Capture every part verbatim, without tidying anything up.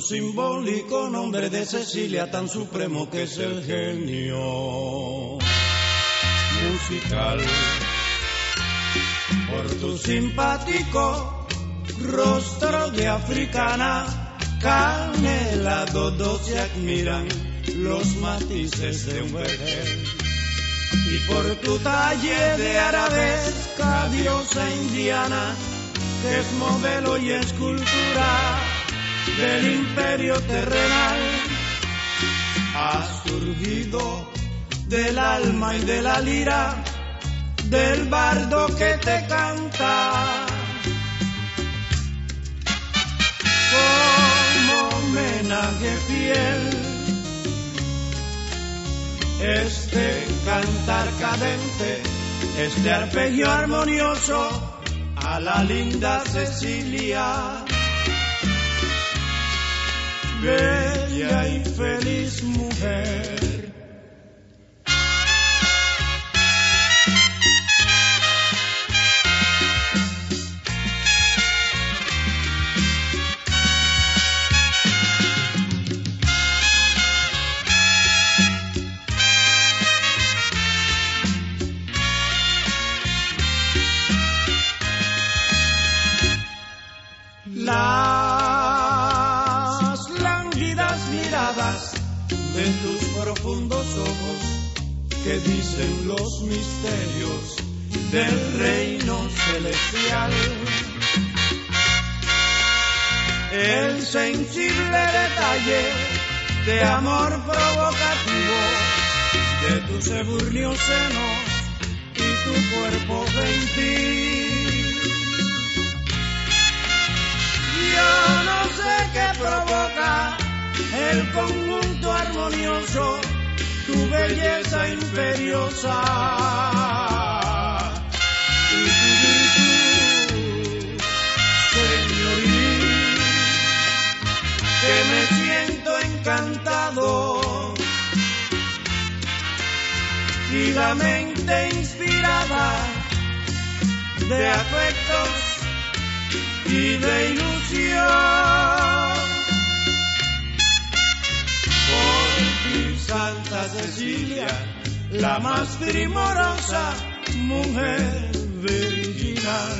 simbólico nombre de Cecilia, tan supremo que es el genio musical. Por tu simpático rostro de africana, canela, dos se admiran los matices de un vergel. Y por tu talle de arabesca, diosa indiana, que es modelo y escultura del imperio terrenal, has surgido del alma y de la lira del bardo que te canta. Como homenaje fiel, este cantar cadente, este arpegio armonioso a la linda Cecilia, bella y feliz mujer. Las lánguidas miradas de tus profundos ojos que dicen los misterios del reino celestial. El sensible detalle de amor provocativo de tus ebúrneos senos y tu cuerpo gentil. Yo no sé qué provoca el conjunto armonioso, tu belleza imperiosa y tu virtud, señorita, que me siento encantado y la mente inspirada de afectos y de ilusión. Por ti, Santa Cecilia, la más primorosa mujer virginal.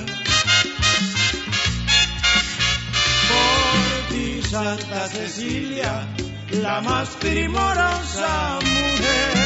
Por ti, Santa Cecilia, la más primorosa mujer